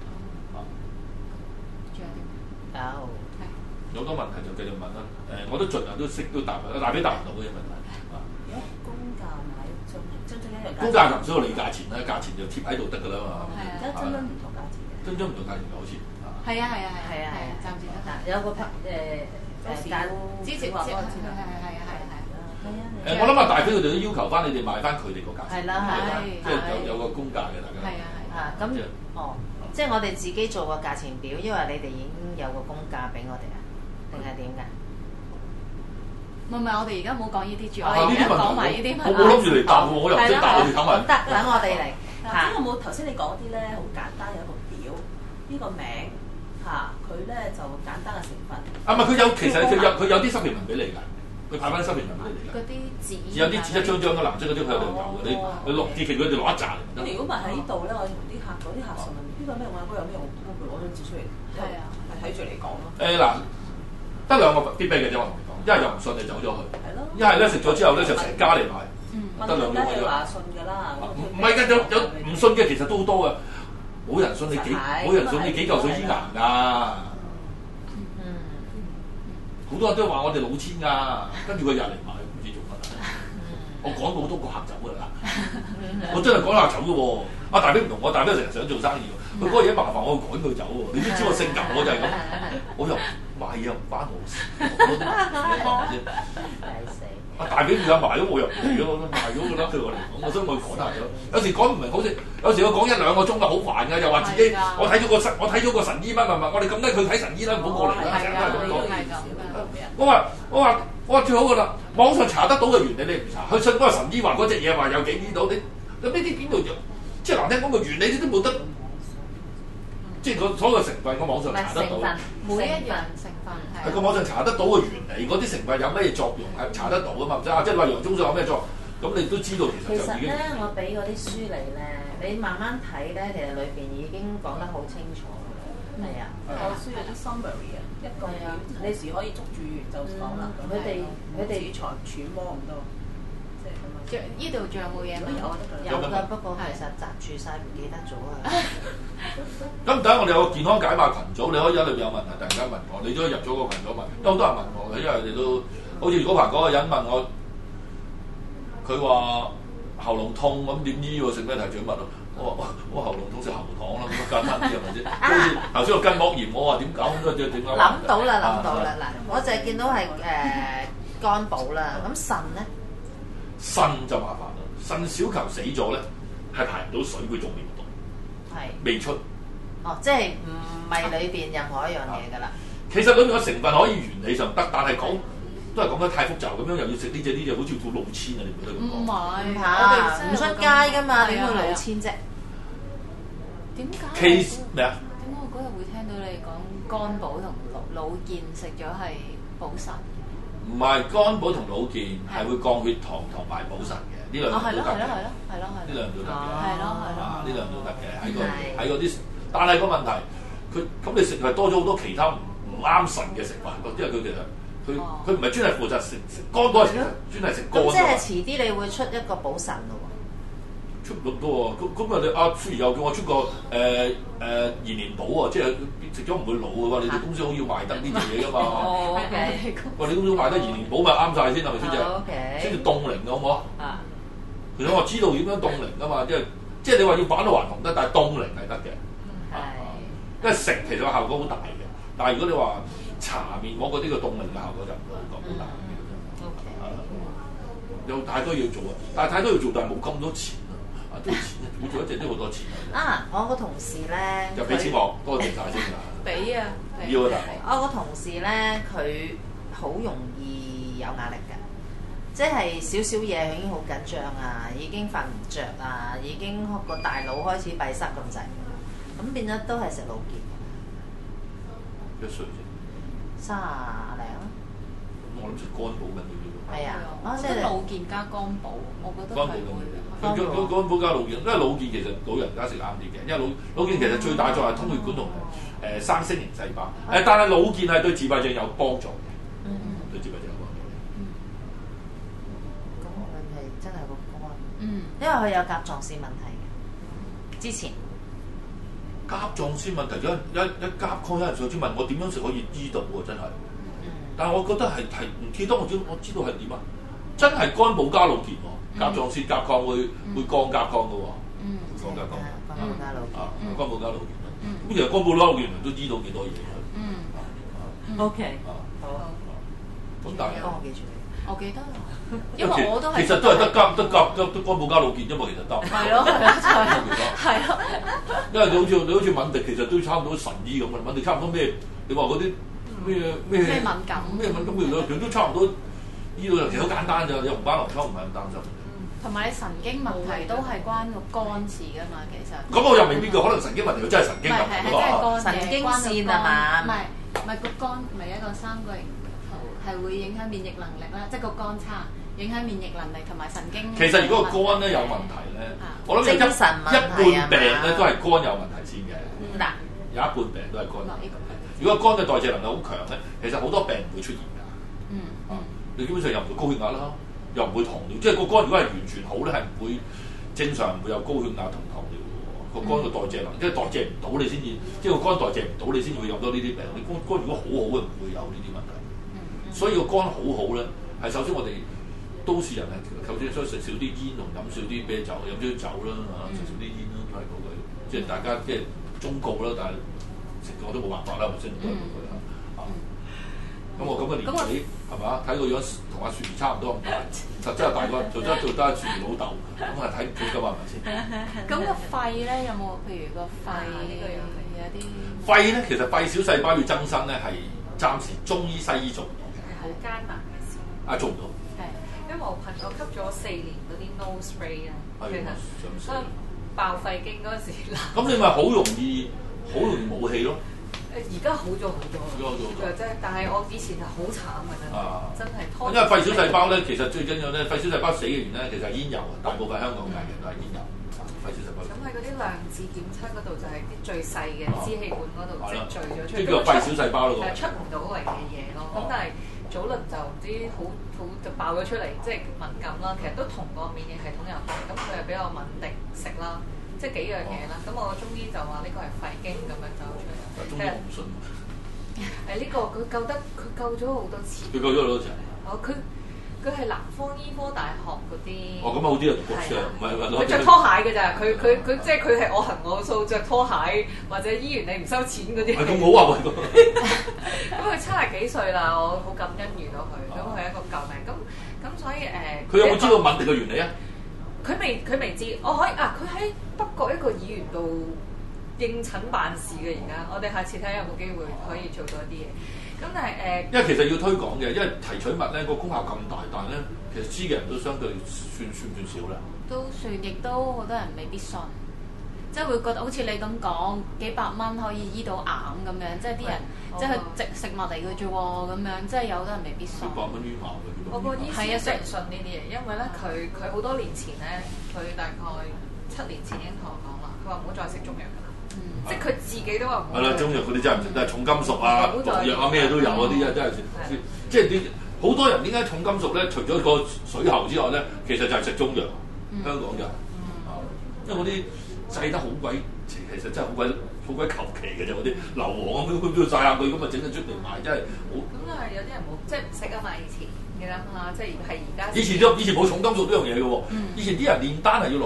仲有啲咩？ 有好多問題就繼續問啦。我都盡量都識都答，大髀答唔到嘅問題。 如果公價買將一樣價錢， 公價就唔需要理價錢啦，價錢就貼喺度得㗎啦嘛。 而家真唔同價錢嘅， 真唔同價錢嘅好似。 係啊，暫時得。 有個之前話嗰個係啊。 我諗啊，大飛佢哋都要求翻你哋買翻佢哋個價錢。 係啦， 即係有個公價嘅大家。 係啊。 咁即係我哋自己做個價錢表，因為你哋已經有個公價俾我哋啊，定係點㗎？ 唔係，我哋而家冇講呢啲住，我而家講埋呢啲問題。 我冇諗住嚟答喎，我又唔識答，我哋等埋。 得，等我哋嚟。 嗱，有冇頭先你講啲咧好簡單有一個表，呢個名佢咧就簡單嘅成分。 唔係佢有，其實佢有啲濕皮紋俾你㗎，佢派翻啲濕皮紋俾你㗎。 嗰啲紙。 有啲紙一張張嘅藍色嗰啲佢有有嘅，你落地期佢哋攞一紮嚟。 咁如果唔係喺呢度咧，我同啲客實問呢個咩用啊？嗰個有咩用？咁佢攞張紙出嚟，睇住嚟講咯。 嗱，得兩個必備嘅啫，我同你講，一係就唔信你走咗去，一係咧食咗之後咧就成家嚟買，得兩種嘅啫。 話信㗎啦， 唔係㗎，有唔信嘅其實都好多㗎，冇人信你幾嚿水醫癌㗎。好多人都話我哋老千㗎，跟住佢又嚟買，唔知做乜。我趕到好多個客走㗎啦，我真係趕客走㗎喎。阿大飛唔同我，大飛成日想做生意喎，佢嗰個嘢麻煩我趕佢走喎。你都知我性格，我就係咁，我又賣嘢又唔關我事，阿大飛佢又賣咗，我又唔理咗，賣咗㗎啦。對我嚟講，我想我趕下走。有時趕唔明好似，有時我講1-2個鐘啊，好煩㗎，又話自己我睇咗個神醫乜，我哋咁低佢睇神醫啦，唔好過嚟啦，成日都係咁講。我話最好㗎啦，網上查得到嘅原理你唔查，去信嗰個神醫話嗰隻嘢話有幾呢度，你呢啲邊度有？即係難聽講個原理你都冇得，即係個所有嘅成分個網上查得到， 每一樣成分係個網上查得到嘅原理，嗰啲成分有咩作用係查得到㗎嘛？即係例如洋葱素有咩作用，咁你都知道其實就已經。 其實咧，我俾嗰啲書你咧，你慢慢睇咧，其實裏邊已經講得好清楚㗎。係啊， 我書有啲 summary 啊，一個你時可以捉住就講啦。 佢哋揣摩咁多。 呢度仲有冇嘢？ 有㗎，不過其實窒住晒，唔記得咗啊。 咁等我哋有個健康解碼群組，你可以喺裏邊有問題，突然間問我，你都可以入咗個群組問。有好多人問我嘅，因為佢哋都好似嗰排嗰個人問我，佢話喉嚨痛咁點醫喎？食咩提取物咯？我喉嚨痛食喉糖啦，咁簡單啲係咪先？好似頭先個筋膜炎，我話點搞咁多點解？ 諗到啦嗱，我就係見到係肝補啦，咁腎咧？ 腎就麻煩啦，腎小球死咗咧，係排唔到水，佢仲未動，未出。 即係唔係裏邊任何一樣嘢㗎啦。 其實裏邊嘅成分可以原理上得，但係都係講得太複雜，咁樣又要食呢隻，好似做老千啊！你唔覺得咁講？ 唔係， 唔出街㗎嘛，點會老千啫？ 點解？ 咩啊？ 點解我嗰日會聽到你講肝補同老健食咗係補腎？ 唔係肝補同老健係會降血糖同埋補腎嘅，呢兩樣都得嘅。呢兩樣都得嘅。呢兩樣都得嘅。喺嗰啲，但係個問題，咁你食係多咗好多其他唔啱腎嘅食物，因為佢其實佢唔係專係負責食肝嗰陣時，專係食肝。 咁即係遲啲你會出一個補腎咯喎？ 出唔到喎，咁啊你阿舒兒又叫我出個延年補啊，即係食咗唔會老嘅喎，你哋公司好要賣得呢隻嘢㗎嘛。喂，你公司賣得延年補咪啱晒先係咪先至？先至凍齡嘅好唔好啊？其實我知道點樣凍齡㗎嘛，即係你話要返老還童得，但係凍齡係得嘅。因為食其實個效果好大嘅，但係如果你話搽面膜嗰啲個凍齡嘅效果就唔會咁大嘅。有太多要做啊，但係太多要做，但係冇咁多錢啊！都錢啊，每做一隻都好多錢啊！我個同事咧就俾錢我，多謝晒先㗎。 俾啊！ 要啊！ 我個同事咧，佢好容易有壓力嘅，即係少少嘢佢已經好緊張啊，已經瞓唔着啊，已經個大腦開始閉塞咁滯，咁變咗都係食老健。 幾歲啫？ 30零啦。 我諗食肝補緊要。 係啊， 即係老健加肝寶，我覺得係會嘅。 佢肝寶加老健，因為老健其實老人家食啱啲嘅，因為老健其實最大作係通血管同生星形細胞，但係老健係對自閉症有幫助嘅，對自閉症有幫助嘅。 咁佢係真係個肝，因為佢有甲狀腺問題嘅，之前。 甲狀腺問題，一甲亢有人上次問我點樣食可以醫到喎，真係。但係我覺得係唔記得我知道係點啊？真係肝寶加老健喎，甲狀腺甲亢會降甲亢嘅喎，降甲亢。 肝寶加老健。 肝寶加老健。咁其實肝寶加老健都醫到幾多嘢。 OK。好。 咁但係我記住你。 我記得，因為我都係其實都係得肝寶加老健啫嘛，其實得。 係咯，係咯。 因為你好似敏迪，其實都差唔多神醫咁嘅，敏迪差唔多咩？你話嗰啲咩敏感佢都差唔多醫到，其實好簡單咋，有紅斑狼瘡唔係咁擔心。 同埋你神經問題都係關個肝事㗎嘛，其實。 咁我又未必嘅，可能神經問題真係神經問題喎。 神經線係嘛？ 唔係個肝，唔係一個三角形圖，係會影響免疫能力啦，即係個肝差。影響免疫能力同埋神經。 其實如果個肝咧有問題咧，我諗一半病咧都係肝有問題先嘅。 嗱， 有一半病都係肝。如果肝嘅代謝能力好強咧，其實好多病唔會出現㗎。你基本上又唔會高血壓啦，又唔會糖尿，即係個肝如果係完全好咧，係唔會正常唔會有高血壓同糖尿嘅喎。個肝嘅代謝能力，即係代謝唔到你先至，即係個肝代謝唔到你先至會有多呢啲病。你肝如果好好嘅，唔會有呢啲問題。所以個肝好好咧，係首先我哋。都市人係首先食少啲煙同飲少啲啤酒，飲少啲酒啦，食少啲煙啦，都係嗰句。即係大家即係忠告啦，但係食我都冇辦法啦，咪先都係嗰句啦。咁我咁嘅年紀係嘛？睇個樣同阿雪兒差唔多咁大，實質係大過做得阿雪兒老豆，咁係睇唔到㗎嘛，係咪先？ 咁個肺咧有冇？譬如個肺呢個有啲肺咧，其實肺小細胞要增生咧，係暫時中醫西醫做唔到嘅， 好艱難嘅事。 做唔到。 因為我朋友吸咗4年嗰啲 nose spray 啊，其實爆肺經嗰時咁你咪好容易冇氣咯。 而家好咗好多，即係但係我以前係好慘嘅真係拖。 因為肺小細胞咧，其實最緊要咧，肺小細胞死嘅原因咧，其實係煙油，大部分香港嘅人都係煙油。肺小細胞。咁喺嗰啲量子檢測嗰度就係啲最細嘅支氣管嗰度積聚咗出嚟， 即係叫肺小細胞咯。 出唔到嚟嘅嘢咯。咁但係早輪就唔知好就爆咗出嚟，即係敏感啦。其實都同個免疫系統有關。咁佢係比較敏敵食啦，即係幾樣嘢啦。咁我中醫就話呢個係肺經咁樣走出嚟。 中醫我唔信。 呢個佢救咗好多次。 佢救咗好多次。 佢係南方醫科大學嗰啲。 咁好啲啊，讀博士唔係佢着拖鞋嘅咋，佢即係佢係我行我素，着拖鞋或者醫院你唔收錢嗰啲。 係咁好啊！ 咁佢70幾歲啦，我好感恩遇到佢，咁佢係一個救命。咁所以佢有冇知道敏迪嘅原理啊？ 佢未知，我可以佢喺北角一個議員度應診辦事嘅而家，我哋下次睇下有冇機會可以做到一啲嘢。咁但係因為其實要推廣嘅，因為提取物咧個功效咁大，但係咧其實知嘅人都相對算少啦。都算，亦都好多人未必信，即係會覺得好似你咁講幾百蚊可以醫到癌咁樣，即係啲人即係佢食物嚟嘅啫喎，咁樣即係有好多人未必信。 幾百蚊醫癌嘅， 我個醫師唔信呢啲嘢，因為咧佢好多年前咧，佢大概7年前已經同我講啦，佢話唔好再食中藥㗎啦。即係佢自己都話唔好。係啦，中藥嗰啲真係唔食得，重金屬啊、毒藥啊咩都有嗰啲真係即係啲好多人點解重金屬咧？除咗個水喉之外咧，其實就係食中藥。香港人因為嗰啲製得好鬼，其實真係好鬼求其嘅啫，嗰啲硫磺咁樣曬下佢咁啊，整得出嚟賣真係好。咁啊，有啲人冇即係唔識啊嘛，以前你諗下，即係而家。以前冇重金屬呢樣嘢嘅喎，以前啲人煉丹係要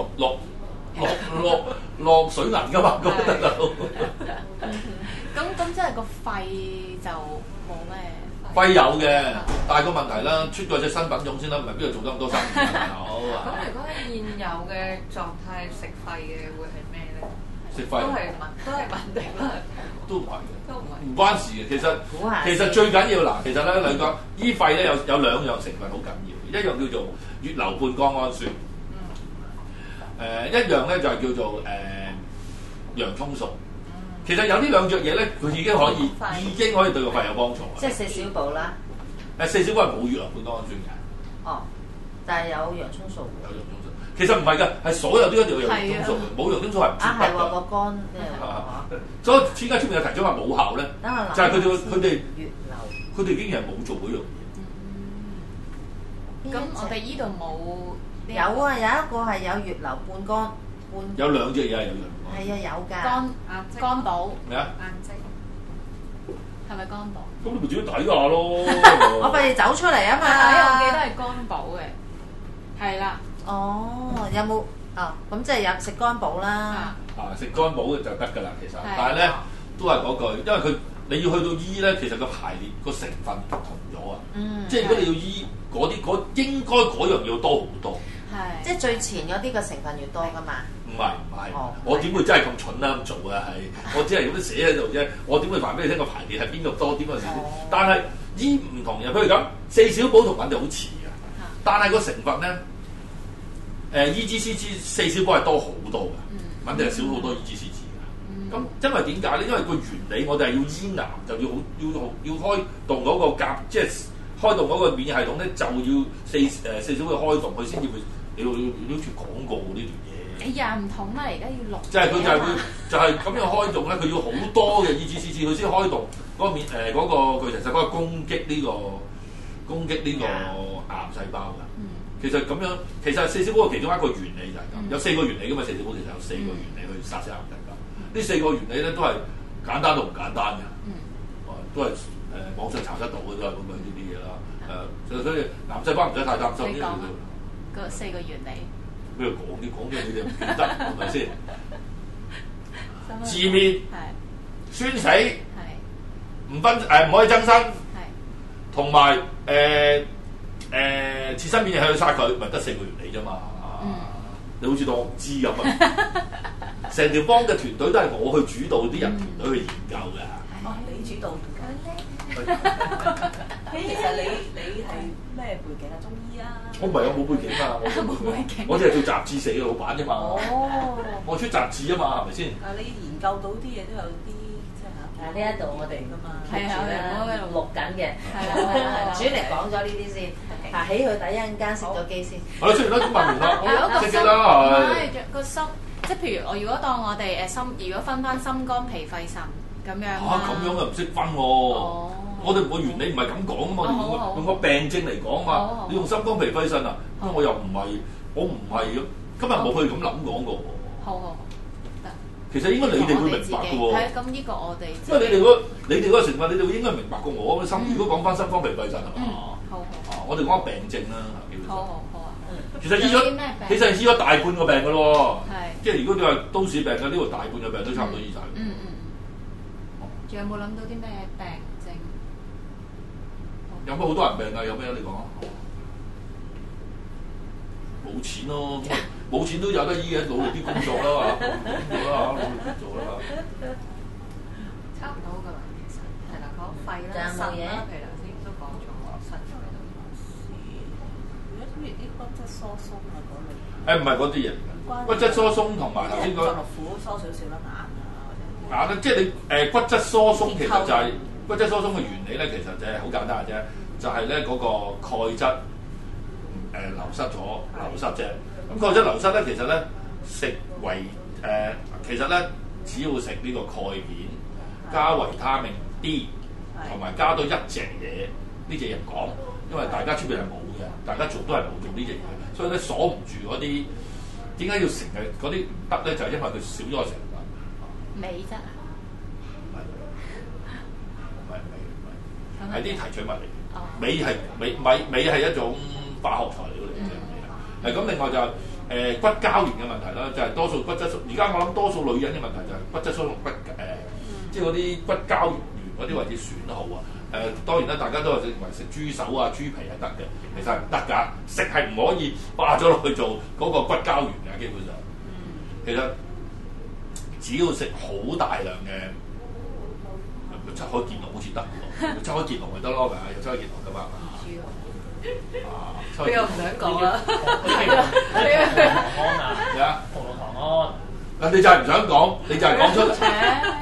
落水銀㗎嘛，咁得啦。 咁即係個肺就冇咩？ 肺有嘅，但係個問題啦，出咗隻新品種先啦，唔係邊度做得咁多生意好啊？咁如果係現有嘅狀態食肺嘅會係咩咧？食肺都係穩定啦。都唔係嘅，都唔關事嘅。其實最緊要嗱，其實咧兩個醫肺咧有2樣成分好緊要，一樣叫做乙硫半胱氨酸。一樣咧就係叫做洋葱素。其實有呢兩隻嘢咧，佢已經可以對個肺有幫助。 即係4小寶啦。 4小寶係冇乙硫半胱氨酸嘅。 哦，但係有洋葱素。 有洋葱素，其實唔係㗎，係所有都一定要有洋葱素，冇洋葱素係唔係喎，個肝所以點解出面有提咗話冇效咧？就係佢哋血流， 佢哋竟然係冇做嗰樣嘢。 咁我哋依度冇。 有啊，有一個係有血流半肝半。 有兩隻嘢係有樣。 係啊，有㗎。 肝寶咩啊？ 眼睛係咪肝寶？ 咁你咪自己睇下咯。 我費事走出嚟啊嘛。 我記得係肝寶嘅，係啦。 哦，有冇啊？咁即係有食肝寶啦。 食肝寶就得㗎啦，其實。但係咧都係嗰句，因為佢你要去到醫咧，其實個排列個成分唔同咗啊。即係如果你要醫嗰啲應該嗰樣要多好多。 係。 即係最前嗰啲個成分越多㗎嘛。 唔係，我點會真係咁蠢啦咁做啊？係，我只係咁樣寫喺度啫。我點會話俾你聽個排列係邊個多點個少啲？但係醫唔同嘅，譬如咁四小寶同品就好似嘅，但係個成分咧，EGCG 四小寶係多好多嘅，品就係少好多 EGCG 嘅。咁因為點解咧？因為個原理我哋係要醫癌，就要開動嗰個甲，即係開動嗰個免疫系統咧，就要四小寶開動，佢先至會。你好似講過呢段嘢。 哎呀，唔同啦，而家要錄。 即係佢就係會就係咁樣開動咧，佢要好多嘅 EGCG 佢先開動嗰個嗰個巨噬細胞攻擊呢個癌細胞㗎。其實咁樣，其實四小寶其中一個原理就係咁，有4個原理㗎嘛。四小寶其實有4個原理去殺死癌細胞。呢4個原理咧都係簡單到唔簡單嘅，都係網上查得到嘅都係咁樣呢啲嘢啦。所以癌細胞唔使太擔心呢啲。 嗰4個原理。 咩講啲你哋唔記得係咪先？自滅酸死唔可以增生，同埋自身免疫去殺佢，咪得4個原理啫嘛。你好似當我唔知咁啊！成條幫嘅團隊都係我去主導啲人團隊去研究嘅。 你主導其實你係咩背景啊？中醫啊？ 我唔係，我冇背景啊！我只係做雜誌社嘅老闆啫嘛。我出雜誌啊嘛，係咪先？ 你研究到啲嘢都有啲即係嚇。 呢一度我哋㗎嘛， 係啊，我喺度錄緊嘅。係啦，主力講咗呢啲先。起佢第一陣間熄咗機先。 係啦，出完啦，咁問完啦。 如果熄機啦， 個心，即係譬如我如果當我哋心，如果分翻心肝脾肺腎咁樣。 咁樣又唔識分喎。我哋個原理唔係咁講啊嘛，用個病症嚟講啊嘛。你用心肝脾肺腎啊，我又唔係，今日冇去咁諗講過喎。 好，得。 其實應該你哋會明白嘅喎。 係咁呢個我哋。 因為你哋嗰個成分，你哋會應該明白過我。如果講翻心肝脾肺腎係嘛？ 好。 我哋講個病症啦，基本上。 好啊。 其實醫咗大半個病嘅咯。 係。即係如果你話都市病嘅，呢個大半嘅病都差唔多醫晒。 仲有冇諗到啲咩病症？ 有冇好多人病啊？有咩你講啊？冇錢咯，冇錢都有得醫嘅，努力啲工作啦，努力啲做啦。 差唔多㗎啦，其實係啦，講肺啦、腎啦，譬如頭先都講咗腎喺度。 如果譬如啲骨質疏鬆啊嗰類。 唔係嗰啲嘢，骨質疏鬆同埋頭先講。 臟腑疏少少啦，眼啊或者。 即係你骨質疏鬆其實就係骨質疏鬆嘅原理咧，其實就係好簡單嘅啫，就係咧嗰個鈣質流失啫。咁鈣質流失咧，其實咧其實咧只要食呢個鈣片加維他命 D 同埋加多一隻嘢，呢隻嘢唔講，因為大家出邊係冇嘅，大家都係冇做呢隻嘢，所以咧鎖唔住嗰啲。點解要成日嗰啲唔得咧？就係因為佢少咗個成分。 鎂質啊？ 唔係啲提取物嚟嘅。鎂係一種化學材料嚟嘅。咁，另外就係骨膠原嘅問題啦，就係多數骨質疏。而家我諗多數女人嘅問題就係骨質疏同即係嗰啲骨膠原嗰啲位置損耗啊。當然啦，大家都係認為食豬手啊、豬皮係得嘅，其實係唔得㗎。食係唔可以化咗落去做嗰個骨膠原嘅，基本上。其實只要食好大量嘅。抽開健龍好似得喎，抽開健龍咪得咯，咪有抽開健龍噶嘛？ 佢又唔想講啦。 紅龍糖胺。你就係唔想講，你就係講出嚟。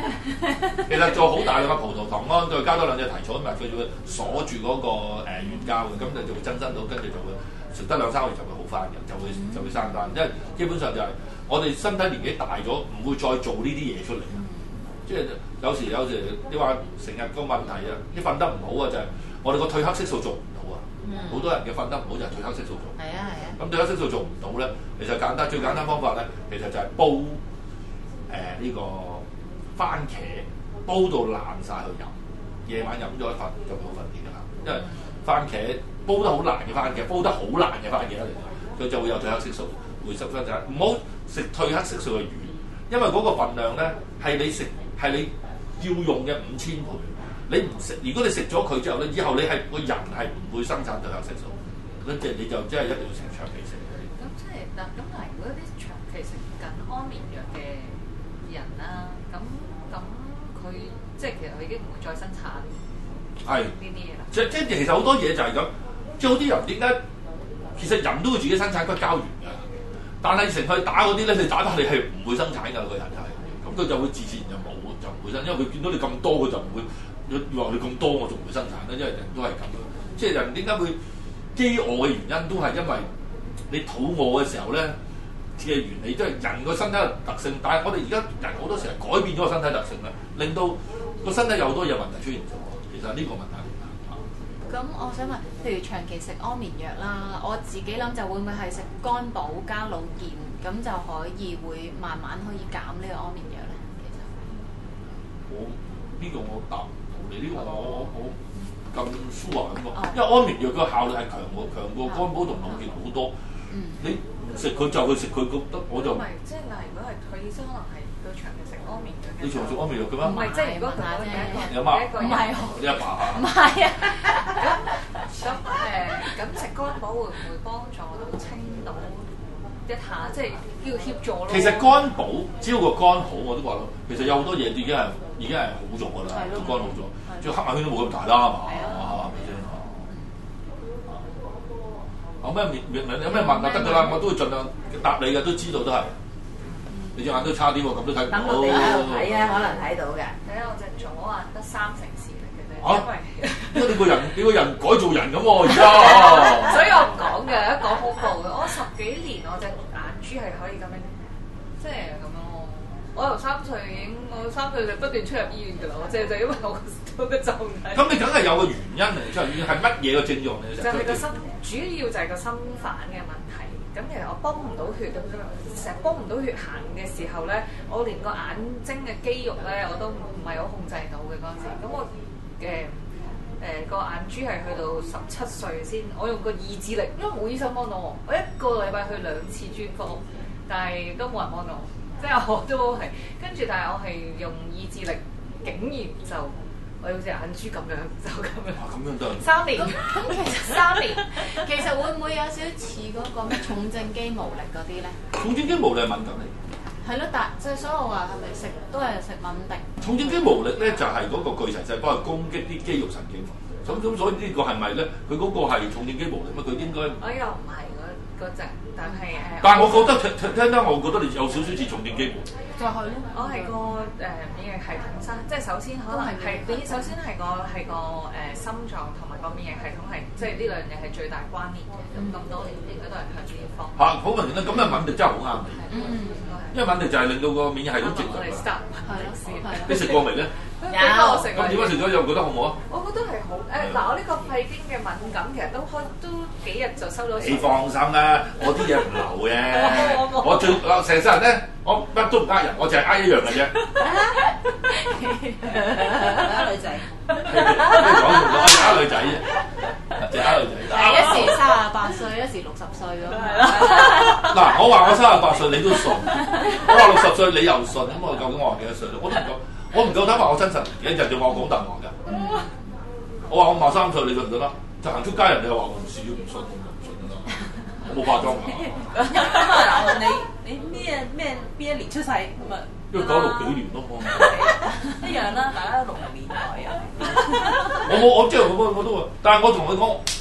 其實做好大量嘅葡萄糖胺，再加多兩隻提草，咁佢就會鎖住嗰個原膠嘅，咁就會增生到，跟住就會食得2-3個月就會好翻嘅，就會生翻。因為基本上就係我哋身體年紀大咗，唔會再做呢啲嘢出嚟。即係有時你話成日個問題啊，啲瞓得唔好啊，就係我哋個褪黑色素做唔到啊。好多人嘅瞓得唔好就係褪黑色素做。 係啊係啊。 咁褪黑色素做唔到咧，其實最簡單方法咧，其實就係煲呢個番茄煲到爛晒去飲，夜晚飲咗一份就會好瞓啲㗎啦。因為番茄煲得好爛嘅番茄，煲得好爛嘅番茄咧，佢就會有褪黑色素回收翻就係唔好食褪黑色素嘅魚，因為嗰個份量咧係你要用嘅5000倍。你唔食，如果你食咗佢之後咧，以後你係個人係唔會生產褪黑色素，咁即係你就真係一定要食長期食。 咁即係嗱，咁但係如果啲長期食緊安眠藥嘅人啦，咁佢即係其實佢已經唔會再生產呢啲嘢啦。即其實好多嘢就係咁，即係好啲人點解其實人都會自己生產骨膠原㗎，但係成日打嗰啲咧，你打翻你係唔會生產㗎個人係，咁佢就會自然就冇就唔會生，因為佢見到你咁多佢就唔會。話你咁多，我仲唔會生產咧？因為人都係咁樣，即係人點解會飢餓嘅原因，都係因為你肚餓嘅時候咧嘅原理，都係人個身體嘅特性。但係我哋而家人好多時係改變咗個身體特性咧，令到個身體有好多嘢問題出現咗。其實呢個問題。 咁我想問，譬如長期食安眠藥啦，我自己諗就會唔會係食肝寶加腦健，咁就可以會慢慢可以減呢個安眠藥咧？其實呢個我答。呢個我咁舒華咁講，因為安眠藥個效率係強過肝寶同腦健好多。你食佢就去食佢，覺得我就唔係即係嗱，如果係佢醫生可能係佢長期食安眠藥嘅。 你長食安眠藥嘅咩？ 唔係，即係如果佢第一個， 你阿媽唔係你阿爸啊？ 唔係啊。 咁食肝寶會唔會幫助到清到一下，即係叫協助咯？ 其實肝寶只要個肝好，我都話咯，其實有好多嘢已經係好咗㗎啦，個肝好咗。最黑眼圈都冇咁大啦，係嘛？係咪先？有咩問啊？得㗎啦，我都會盡量答你嘅，都知道都係。你隻眼都差啲喎，咁都睇唔到。 等我哋喺度睇啊，可能睇到嘅。 睇下我隻左眼得30%視力嘅啫， 因為你個人改造人咁喎，而家。 所以我唔講嘅，一講恐怖嘅。我10幾年我隻眼珠係可以咁樣，即係咁樣咯。我由3歲我3歲就不斷出入醫院㗎啦，就因為我個狀態。 咁你梗係有個原因嚟，即係係乜嘢個症狀嚟？ 就係個心，主要就係個心瓣嘅問題。咁其實我泵唔到血，成日泵唔到血行嘅時候咧，我連個眼睛嘅肌肉咧我都唔係好控制到嘅嗰陣時。咁我個眼珠係去到17歲先，我用個意志力，因為冇醫生幫到我，我1個禮拜去2次專科，但係都冇人幫到我，即係我都係跟住，但係我係用意志力，竟然就我有隻眼珠咁樣就咁樣。 咁樣都 3年， 咁其實3年，其實會唔會有少少似嗰個咩重症肌無力嗰啲咧？ 重症肌無力係敏感嚟。 係咯，但即係所以我話係咪食都係食穩定？ 重症肌無力咧就係嗰個巨噬細胞係攻擊啲肌肉神經。咁所以呢個係咪咧？佢嗰個係重症肌無力咩？佢應該我又唔係嗰隻，但係但係我覺得聽得，我覺得你有少少似重症肌無力。 就係咯。 我係個免疫系統生，即係首先可能係首先係個心臟同埋個免疫系統係，即係呢兩樣嘢係最大關聯嘅。咁多年應該都係向呢一方。 好明顯啦，咁啊敏迪真係好啱你。因為敏迪就係令到個免疫系統正常。你食過未咧？ 有。 咁點解食咗又覺得好唔好啊？ 我覺得係好嗱，我呢個肺經嘅敏感其實都幾日就收到。 你放心啦，我啲嘢唔流嘅。我最成世人咧，我乜都唔呃人，我淨係呃一樣嘅啫。 呃女仔。 你講完我係呃女仔啫，淨係呃女仔。 一時38歲，一時60歲咁。 嗱，我話我38歲，你都信；我話60歲，你又信。咁我究竟我話幾多歲咧？我唔夠膽話我真實年紀，人哋話我講大話㗎。我話我53歲，你信唔信啦？就行出街，人哋又話我唔信，唔信啦。我冇化妝㗎。 咁啊，問你邊一年出世咁啊？ 因為96幾年咯， 一樣啦，大家60年代啊。 我即係我都話，但係我同佢講，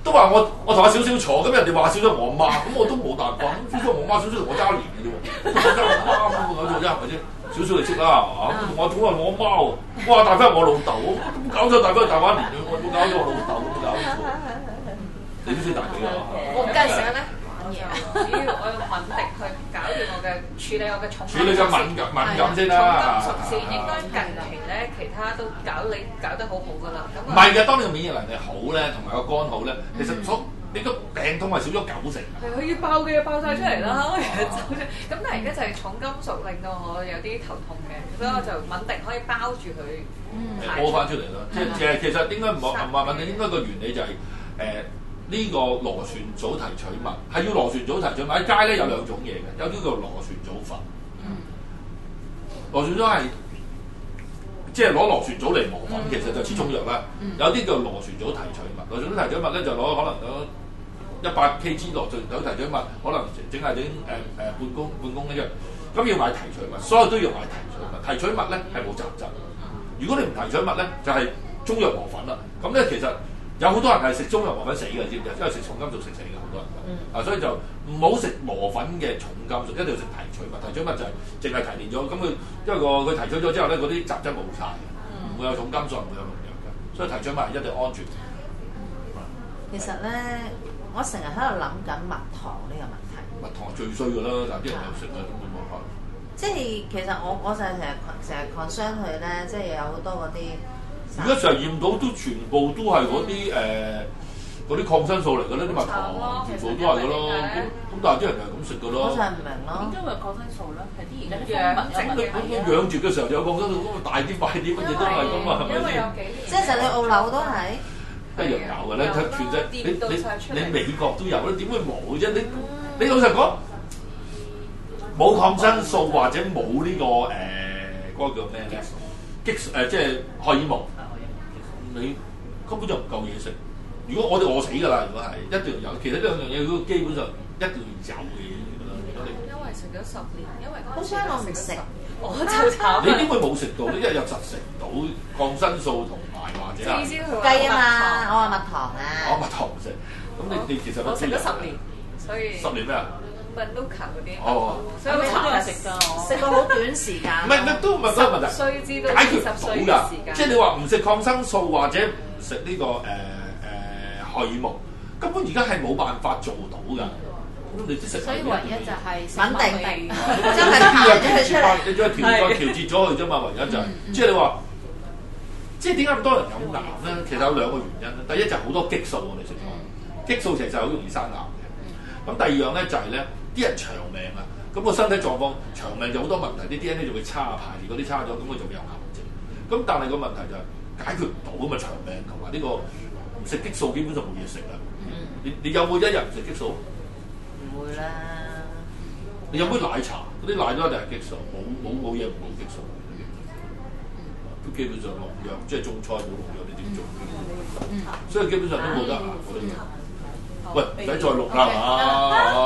都話我同阿少少坐，咁人哋話少咗我阿媽，咁我都冇辦法。咁少少我媽，少少同我爭年嘅啫喎，我爭我媽咁樣做啫，係咪先？少少你識啦，我總話我阿媽喎，哇大翻我老豆，咁搞咗大翻大把年，我冇搞咗我老豆，咁搞錯，你都算大幾啊？ 我唔跟上咧。主要我用敏迪去搞掂我嘅處理我嘅重金屬。 處理嘅敏感先啦。 重金屬先應該近期咧，其他都搞得好好㗎啦。咁唔係嘅，當你個免疫能力好咧，同埋個肝好咧，其實你個病痛係少咗90%。 係佢要爆嘅嘢爆晒出嚟啦，咁但係而家就係重金屬令到我有啲頭痛嘅，所以我就敏迪可以包住佢屙翻出嚟啦。其實應該唔係敏迪，應該個原理就係呢個螺旋藻提取物係要螺旋藻提取物，喺街咧有兩種嘢嘅，有啲叫螺旋藻粉。螺旋藻係即係攞螺旋藻嚟磨粉，其實就似中藥啦。有啲叫螺旋藻提取物，螺旋藻提取物咧就攞可能攞100 kg 螺旋藻提取物，可能整半公一樣。咁要買提取物，所有都要買提取物。提取物咧係冇雜質。如果你唔提取物咧，就係中藥磨粉啦。咁咧其實有好多人係食中藥磨粉死嘅，知唔知？因為食重金屬食死嘅好多人。所以就唔好食磨粉嘅重金屬，一定要食提取物。提取物就係淨係提煉咗，咁因為佢提取咗之後咧，嗰啲雜質冇晒，唔會有重金屬，唔會有農藥嘅。所以提取物係一定安全。 其實咧，我成日喺度諗緊蜜糖呢個問題。 蜜糖最衰㗎啦，但啲人又食啊，咁冇辦法。 即係其實我就係成日 concern 佢咧，即係有好多嗰啲。 而家成日驗到都全部都係嗰啲抗生素嚟㗎啦，啲蜜糖全部都係㗎咯。咁但係啲人就係咁食㗎咯。 我就係唔明咯。 點解會有抗生素咧？係啲而家啲養住嘅時候有抗生素，咁大啲快啲，乜嘢都係㗎嘛，係咪先？ 即係就你澳紐都係一樣有㗎咧，全世你美國都有啦，點會冇啫？你老實講，冇抗生素或者冇呢個嗰個叫咩咧？即係荷爾蒙，你根本就唔夠嘢食。如果我哋餓死㗎啦，如果係一定要有，其實呢兩樣嘢都基本上一定要有嘅嘢嚟㗎啦。 因為食咗10年，因為好彩我唔食， 我就慘。 你點會冇食到？你一日實食到抗生素同埋或者係雞啊嘛，我話蜜糖啊。 我蜜糖唔食，咁你其實我食咗10年，所以 10年咩啊？ Manuka 嗰啲， 所以我好難食㗎，食到好短時間。 唔係，都唔係嗰個問題， 歲至到解決 20歲唔到㗎。即係你話唔食抗生素或者唔食呢個荷爾蒙，根本而家係冇辦法做到㗎。咁你啲食， 所以唯一就係穩定， 真係排咗佢出嚟，你將調節咗佢啫嘛。唯一就係，即係你話，即係點解咁多人有癌咧？其實有兩個原因。第一就係好多激素我哋食咗，激素其實好容易生癌嘅。咁第二樣咧就係咧。啲人長命啊，咁個身體狀況長命就好多問題，啲 DNA 就會差，排列嗰啲差咗，咁佢就會有癌症。咁但係個問題就係解決唔到咁嘅長命，同埋呢個唔食激素基本上冇嘢食啦。你有冇一日唔食激素？ 唔會啦。 你飲杯奶茶，嗰啲奶都一定係激素，冇嘢冇激素。都基本上農藥，即係種菜冇農藥，你點種？所以基本上都冇得癌。喂，唔使再錄啦，係嘛？